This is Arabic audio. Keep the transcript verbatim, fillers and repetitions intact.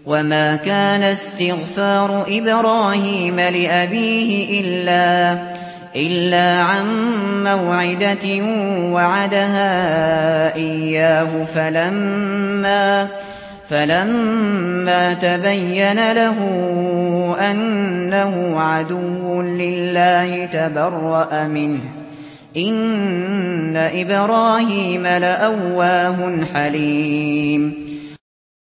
وما كان استغفار إبراهيم لأبيه إلا إلا عن موعدة وعدها إياه فلما فلما تبين له أنه عدو لله تبرأ منه إن إبراهيم لأواه حليم